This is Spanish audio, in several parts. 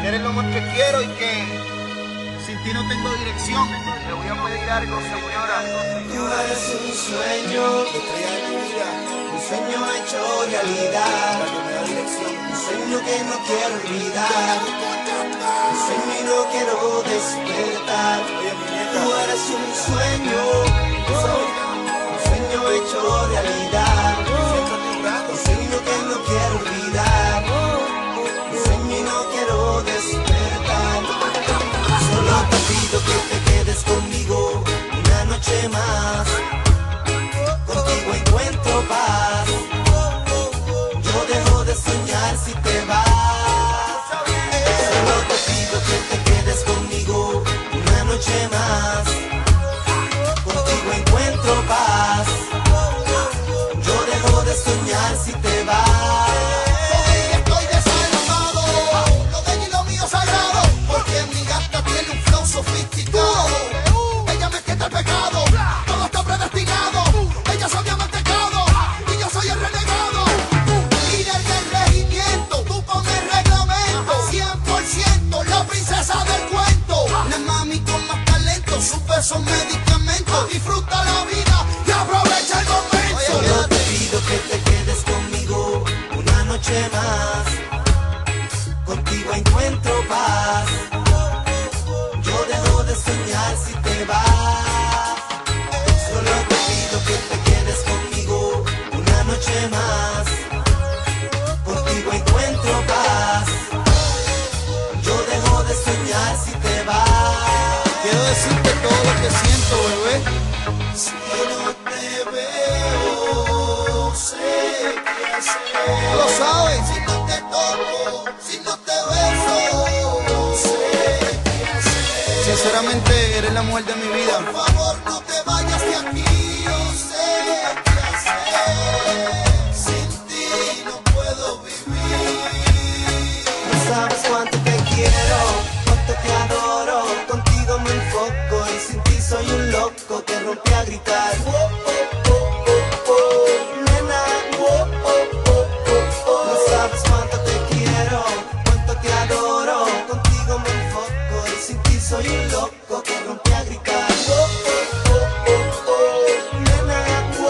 eres lo más que quiero y que sin ti no tengo dirección. Le voy a pedir algo, señora. Tú eres un sueño, estrella de mi vida, un sueño hecho realidad. Un sueño que no quiero olvidar, un sueño y no quiero despertar. Tú eres un sueño hecho realidad. Un sueño que no quiero olvidar, un sueño y no quiero despertar. Solo te pido que te quedes conmigo una noche más. Contigo encuentro paz. Yo dejo de soñar si te vas. Solo te pido que te quedes conmigo una noche más. Contigo encuentro paz. Yo dejo de soñar si te vas. Estoy desalmado, lo de ella y lo mío sagrado, porque mi gata tiene un flow sofisticado. Ella me quita el pecado, todo está predestinado. Ella es mi amantecado y yo soy el renegado. Líder del regimiento, tú con el reglamento, 100% la princesa del cuento. La mami con más talento, sus besos medicamentos. Disfruta la vida y aprovecha el momento. Solo te pido que te quedes conmigo una noche más. Contigo encuentro paz. Yo dejo de soñar si te vas. Solo te pido que te quedes conmigo una noche más. Contigo encuentro paz. Yo dejo de soñar si te vas. Quiero decirte todo lo que siento, bebé. Si no te veo, sé qué hacer. Lo sabes. Si no te toco, si no te beso, sé qué hacer. Sinceramente, eres la mujer de mi vida. Por favor, no te vayas de aquí, yo sé qué hacer. Sin ti no puedo vivir. No sabes cuánto te quiero, cuánto te adoro. Contigo me enfoco y sin ti soy un loco que rompe a gritar. Nena, no sabes cuánto te quiero, cuánto te adoro. Contigo me enfoco y sin ti soy un loco que rompe a gritar. Nena,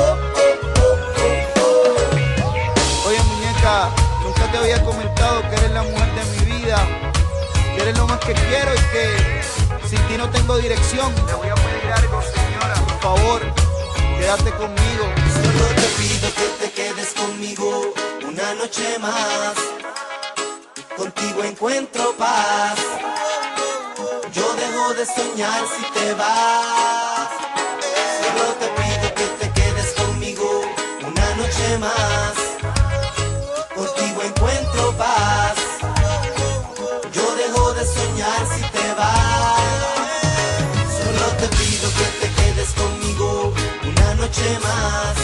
Oye, muñeca, nunca te había comentado que eres la mujer de mi vida, que eres lo más que quiero y que sin ti no tengo dirección. Le voy a pedir algo, señora. Por favor, quédate conmigo. Solo te pido que te quedes conmigo una noche más. Contigo encuentro paz. Yo dejo de soñar si te vas. Solo te pido que te quedes conmigo una noche más. Contigo encuentro paz. Yo dejo de soñar si te vas. Solo te pido que te quedes conmigo una noche más.